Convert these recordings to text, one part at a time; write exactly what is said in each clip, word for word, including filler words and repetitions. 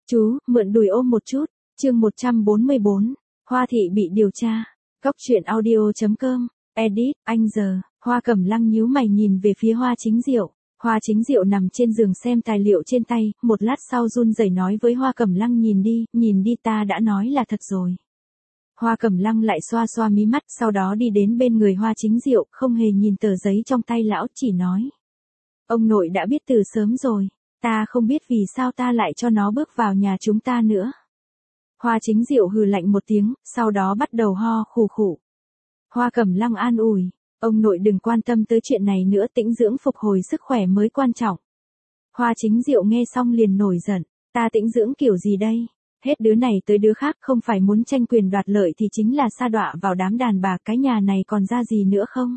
Chú, mượn đùi ôm một chút. Chương một trăm bốn mươi bốn. Hoa thị bị điều tra. Cóc truyện audio chấm com. Edit, anh giờ. Hoa Cẩm Lăng nhíu mày nhìn về phía Hoa Chính Diệu. Hoa Chính Diệu nằm trên giường xem tài liệu trên tay, một lát sau run rẩy nói với Hoa Cẩm Lăng, nhìn đi, nhìn đi, ta đã nói là thật rồi. Hoa Cẩm Lăng lại xoa xoa mí mắt, sau đó đi đến bên người Hoa Chính Diệu, không hề nhìn tờ giấy trong tay lão, chỉ nói. Ông nội đã biết từ sớm rồi, ta không biết vì sao ta lại cho nó bước vào nhà chúng ta nữa. Hoa Chính Diệu hừ lạnh một tiếng, sau đó bắt đầu ho khù khụ. Hoa Cẩm Lăng an ủi, ông nội đừng quan tâm tới chuyện này nữa, tĩnh dưỡng phục hồi sức khỏe mới quan trọng. Hoa Chính Diệu nghe xong liền nổi giận, ta tĩnh dưỡng kiểu gì đây? Hết đứa này tới đứa khác, không phải muốn tranh quyền đoạt lợi thì chính là sa đọa vào đám đàn bà, cái nhà này còn ra gì nữa không?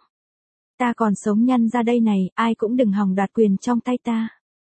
Ta còn sống nhăn ra đây này, ai cũng đừng hòng đoạt quyền trong tay ta.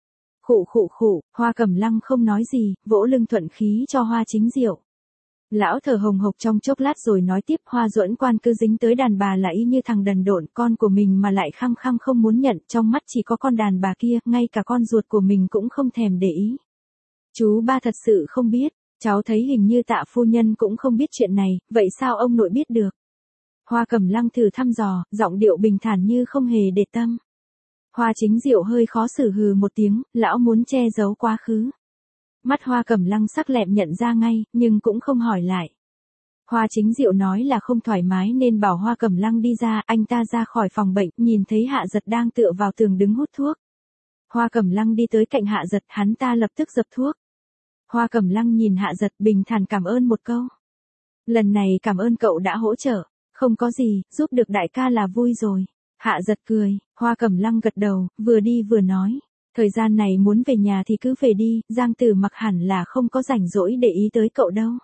Khụ khụ khụ, Hoa Cẩm Lăng không nói gì, vỗ lưng thuận khí cho Hoa Chính Diệu. Lão thở hồng hộc trong chốc lát rồi nói tiếp, Hoa Duẫn Quan cứ dính tới đàn bà là y như thằng đần độn, con của mình mà lại khăng khăng không muốn nhận, trong mắt chỉ có con đàn bà kia, ngay cả con ruột của mình cũng không thèm để ý. Chú ba thật sự không biết, cháu thấy hình như Tạ phu nhân cũng không biết chuyện này, vậy sao ông nội biết được? Hoa Cẩm Lăng thử thăm dò, giọng điệu bình thản như không hề để tâm. Hoa Chính Diệu hơi khó xử hừ một tiếng, lão muốn che giấu quá khứ. Mắt Hoa Cẩm Lăng sắc lẹm nhận ra ngay, nhưng cũng không hỏi lại. Hoa Chính Diệu nói là không thoải mái nên bảo Hoa Cẩm Lăng đi ra, anh ta ra khỏi phòng bệnh, nhìn thấy Hạ Giật đang tựa vào tường đứng hút thuốc. Hoa Cẩm Lăng đi tới cạnh Hạ Giật, hắn ta lập tức dập thuốc. Hoa Cẩm Lăng nhìn Hạ Giật bình thản cảm ơn một câu. Lần này cảm ơn cậu đã hỗ trợ, không có gì, giúp được đại ca là vui rồi. Hạ Giật cười, Hoa Cẩm Lăng gật đầu, vừa đi vừa nói. Thời gian này muốn về nhà thì cứ về đi, Giang Tử Mặc hẳn là không có rảnh rỗi để ý tới cậu đâu.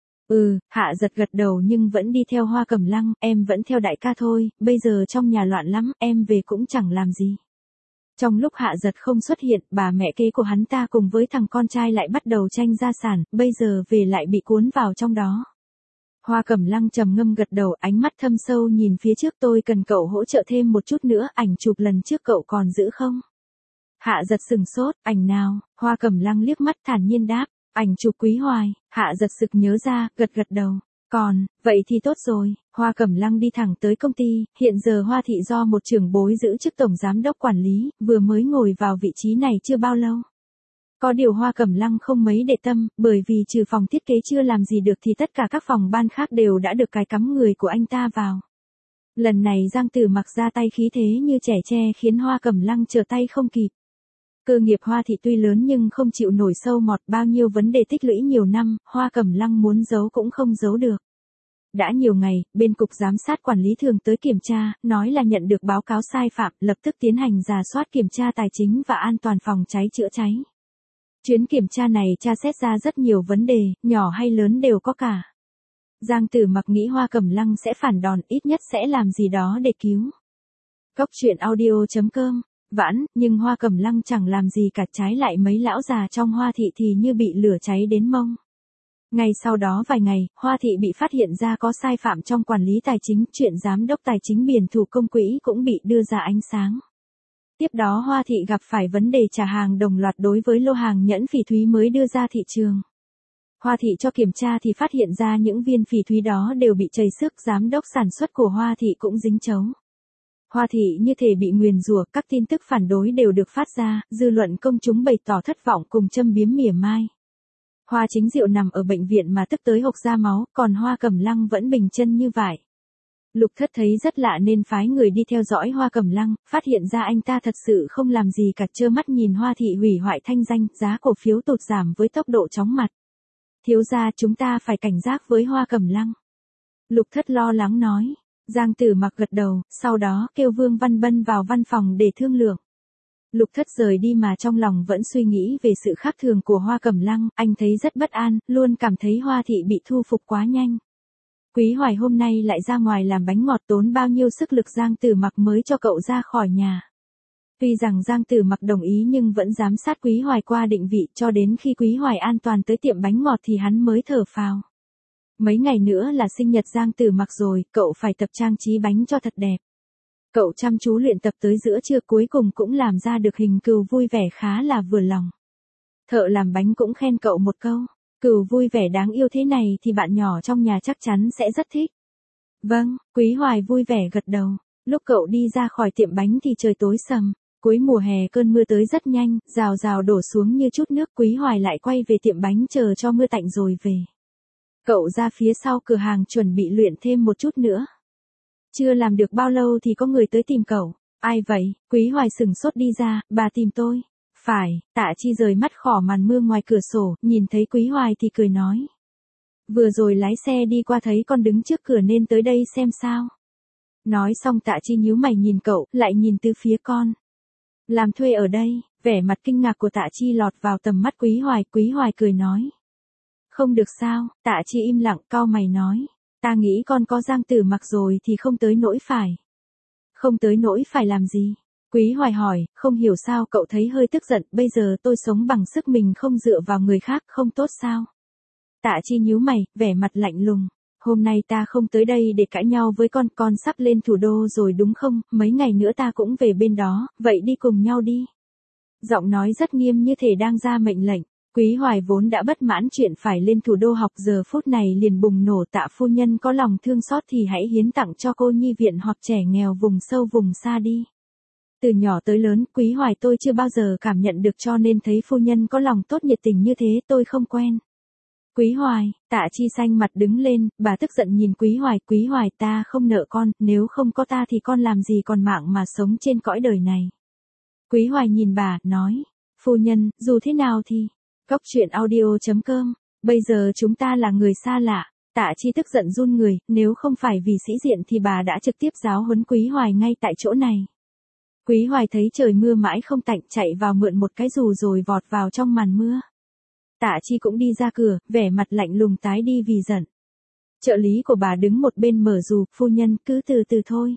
Ừ, Hạ Giật gật đầu nhưng vẫn đi theo Hoa Cẩm Lăng, em vẫn theo đại ca thôi, bây giờ trong nhà loạn lắm, em về cũng chẳng làm gì. Trong lúc Hạ Giật không xuất hiện, bà mẹ kế của hắn ta cùng với thằng con trai lại bắt đầu tranh gia sản, bây giờ về lại bị cuốn vào trong đó. Hoa Cẩm Lăng trầm ngâm gật đầu, ánh mắt thâm sâu nhìn phía trước, tôi cần cậu hỗ trợ thêm một chút nữa, ảnh chụp lần trước cậu còn giữ không? Hạ Giật sừng sốt, ảnh nào? Hoa Cẩm Lăng liếc mắt thản nhiên đáp, ảnh chụp Quý Hoài. Hạ Giật sực nhớ ra, gật gật đầu. Còn, vậy thì tốt rồi. Hoa Cẩm Lăng đi thẳng tới công ty, hiện giờ Hoa thị do một trưởng bối giữ chức tổng giám đốc quản lý, vừa mới ngồi vào vị trí này chưa bao lâu. Có điều Hoa Cẩm Lăng không mấy để tâm, bởi vì trừ phòng thiết kế chưa làm gì được thì tất cả các phòng ban khác đều đã được cài cắm người của anh ta vào. Lần này Giang Tử Mặc ra tay khí thế như trẻ tre khiến Hoa Cẩm Lăng trở tay không kịp. Cơ nghiệp Hoa thị tuy lớn nhưng không chịu nổi sâu mọt, bao nhiêu vấn đề tích lũy nhiều năm, Hoa Cẩm Lăng muốn giấu cũng không giấu được. Đã nhiều ngày, bên cục giám sát quản lý thường tới kiểm tra, nói là nhận được báo cáo sai phạm, lập tức tiến hành rà soát kiểm tra tài chính và an toàn phòng cháy chữa cháy. Chuyến kiểm tra này tra xét ra rất nhiều vấn đề, nhỏ hay lớn đều có cả. Giang Tử Mặc nghĩ Hoa Cẩm Lăng sẽ phản đòn, ít nhất sẽ làm gì đó để cứu. Cóc truyện audio chấm com. Vãn, nhưng Hoa Cẩm Lăng chẳng làm gì cả, trái lại mấy lão già trong Hoa thị thì như bị lửa cháy đến mông. Ngay sau đó vài ngày, Hoa thị bị phát hiện ra có sai phạm trong quản lý tài chính, chuyện giám đốc tài chính biển thủ công quỹ cũng bị đưa ra ánh sáng. Tiếp đó Hoa thị gặp phải vấn đề trả hàng đồng loạt đối với lô hàng nhẫn phỉ thúy mới đưa ra thị trường. Hoa thị cho kiểm tra thì phát hiện ra những viên phỉ thúy đó đều bị trầy xước, giám đốc sản xuất của Hoa thị cũng dính chấu. Hoa thị như thể bị nguyền rủa, các tin tức phản đối đều được phát ra, dư luận công chúng bày tỏ thất vọng cùng châm biếm mỉa mai. Hoa Chính Diệu nằm ở bệnh viện mà tức tới hộc ra máu, còn Hoa Cẩm Lăng vẫn bình chân như vải. Lục Thất thấy rất lạ nên phái người đi theo dõi Hoa Cẩm Lăng, phát hiện ra anh ta thật sự không làm gì cả, trơ mắt nhìn Hoa thị hủy hoại thanh danh, giá cổ phiếu tụt giảm với tốc độ chóng mặt. Thiếu gia, chúng ta phải cảnh giác với Hoa Cẩm Lăng. Lục Thất lo lắng nói. Giang Tử Mặc gật đầu, sau đó kêu Vương Văn Bân vào văn phòng để thương lượng. Lục Thất rời đi mà trong lòng vẫn suy nghĩ về sự khác thường của Hoa Cẩm Lăng, anh thấy rất bất an, luôn cảm thấy Hoa thị bị thu phục quá nhanh. Quý Hoài hôm nay lại ra ngoài làm bánh ngọt, tốn bao nhiêu sức lực Giang Tử Mặc mới cho cậu ra khỏi nhà. Tuy rằng Giang Tử Mặc đồng ý nhưng vẫn giám sát Quý Hoài qua định vị, cho đến khi Quý Hoài an toàn tới tiệm bánh ngọt thì hắn mới thở phào. Mấy ngày nữa là sinh nhật Giang Tử Mặc rồi, cậu phải tập trang trí bánh cho thật đẹp. Cậu chăm chú luyện tập tới giữa trưa, cuối cùng cũng làm ra được hình cừu vui vẻ khá là vừa lòng. Thợ làm bánh cũng khen cậu một câu. Cừu vui vẻ đáng yêu thế này thì bạn nhỏ trong nhà chắc chắn sẽ rất thích. Vâng, Quý Hoài vui vẻ gật đầu. Lúc cậu đi ra khỏi tiệm bánh thì trời tối sầm. Cuối mùa hè cơn mưa tới rất nhanh, rào rào đổ xuống như chút nước. Quý Hoài lại quay về tiệm bánh chờ cho mưa tạnh rồi về. Cậu ra phía sau cửa hàng chuẩn bị luyện thêm một chút nữa. Chưa làm được bao lâu thì có người tới tìm cậu. Ai vậy? Quý Hoài sừng sốt đi ra, bà tìm tôi. Phải, Tạ Chi rời mắt khỏi màn mưa ngoài cửa sổ, nhìn thấy Quý Hoài thì cười nói. Vừa rồi lái xe đi qua thấy con đứng trước cửa nên tới đây xem sao. Nói xong Tạ Chi nhíu mày nhìn cậu, lại nhìn từ phía con. Làm thuê ở đây, vẻ mặt kinh ngạc của Tạ Chi lọt vào tầm mắt Quý Hoài, Quý Hoài cười nói. Không được sao, Tạ Chi im lặng, cau mày nói. Ta nghĩ con có Giang Tử Mặc rồi thì không tới nỗi phải. Không tới nỗi phải làm gì? Quý Hoài hỏi, không hiểu sao cậu thấy hơi tức giận, bây giờ tôi sống bằng sức mình không dựa vào người khác, không tốt sao? Tạ Chi nhíu mày, vẻ mặt lạnh lùng. Hôm nay ta không tới đây để cãi nhau với con, con sắp lên thủ đô rồi đúng không, mấy ngày nữa ta cũng về bên đó, vậy đi cùng nhau đi. Giọng nói rất nghiêm như thể đang ra mệnh lệnh. Quý Hoài vốn đã bất mãn chuyện phải lên thủ đô học, giờ phút này liền bùng nổ. Tạ phu nhân có lòng thương xót thì hãy hiến tặng cho cô nhi viện hoặc trẻ nghèo vùng sâu vùng xa đi. Từ nhỏ tới lớn, Quý Hoài tôi chưa bao giờ cảm nhận được, cho nên thấy phu nhân có lòng tốt nhiệt tình như thế tôi không quen. Quý Hoài, Tạ Chi xanh mặt đứng lên, bà tức giận nhìn Quý Hoài, Quý Hoài ta không nợ con, nếu không có ta thì con làm gì còn mạng mà sống trên cõi đời này. Quý Hoài nhìn bà, nói, phu nhân, dù thế nào thì, Cóc truyện audio chấm com, bây giờ chúng ta là người xa lạ. Tạ Chi tức giận run người, nếu không phải vì sĩ diện thì bà đã trực tiếp giáo huấn Quý Hoài ngay tại chỗ này. Quý Hoài thấy trời mưa mãi không tạnh, chạy vào mượn một cái dù rồi vọt vào trong màn mưa. Tạ Chi cũng đi ra cửa, vẻ mặt lạnh lùng tái đi vì giận. Trợ lý của bà đứng một bên mở dù, phu nhân cứ từ từ thôi.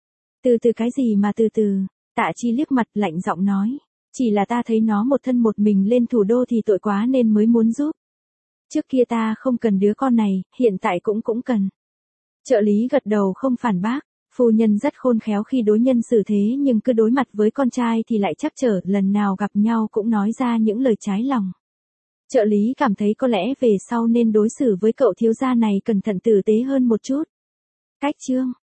Từ từ cái gì mà từ từ? Tạ Chi liếc mặt lạnh giọng nói. Chỉ là ta thấy nó một thân một mình lên thủ đô thì tội quá nên mới muốn giúp. Trước kia ta không cần đứa con này, hiện tại cũng cũng cần. Trợ lý gật đầu không phản bác. Phu nhân rất khôn khéo khi đối nhân xử thế, nhưng cứ đối mặt với con trai thì lại trắc trở, lần nào gặp nhau cũng nói ra những lời trái lòng. Trợ lý cảm thấy có lẽ về sau nên đối xử với cậu thiếu gia này cẩn thận tử tế hơn một chút. Cách chương